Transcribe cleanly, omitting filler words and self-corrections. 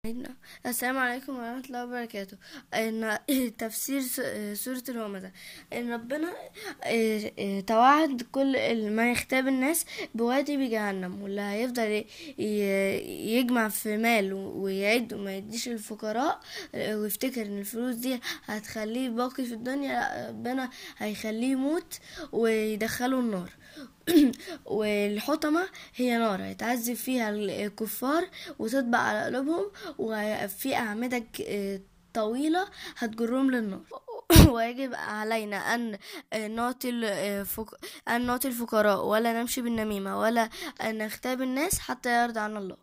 السلام عليكم ورحمة الله وبركاته. إن تفسير سورة الهمزة، إن ربنا توعد كل ما يختاب الناس بوادي بجهنم، واللي هيفضل يجمع في مال ويعد وما يديش الفقراء، ويفتكر إن الفلوس دي هتخليه باقي في الدنيا، لا، ربنا هيخليه يموت ويدخله النار. والحطمة هي نار هيتعذب فيها الكفار وتطبع على قلوبهم، وفي أعمدة طويلة هتجرهم للنار. ويجب علينا أن نعطي الفقراء، ولا نمشي بالنميمة، ولا أن نغتاب الناس حتى يرضى عنا الله.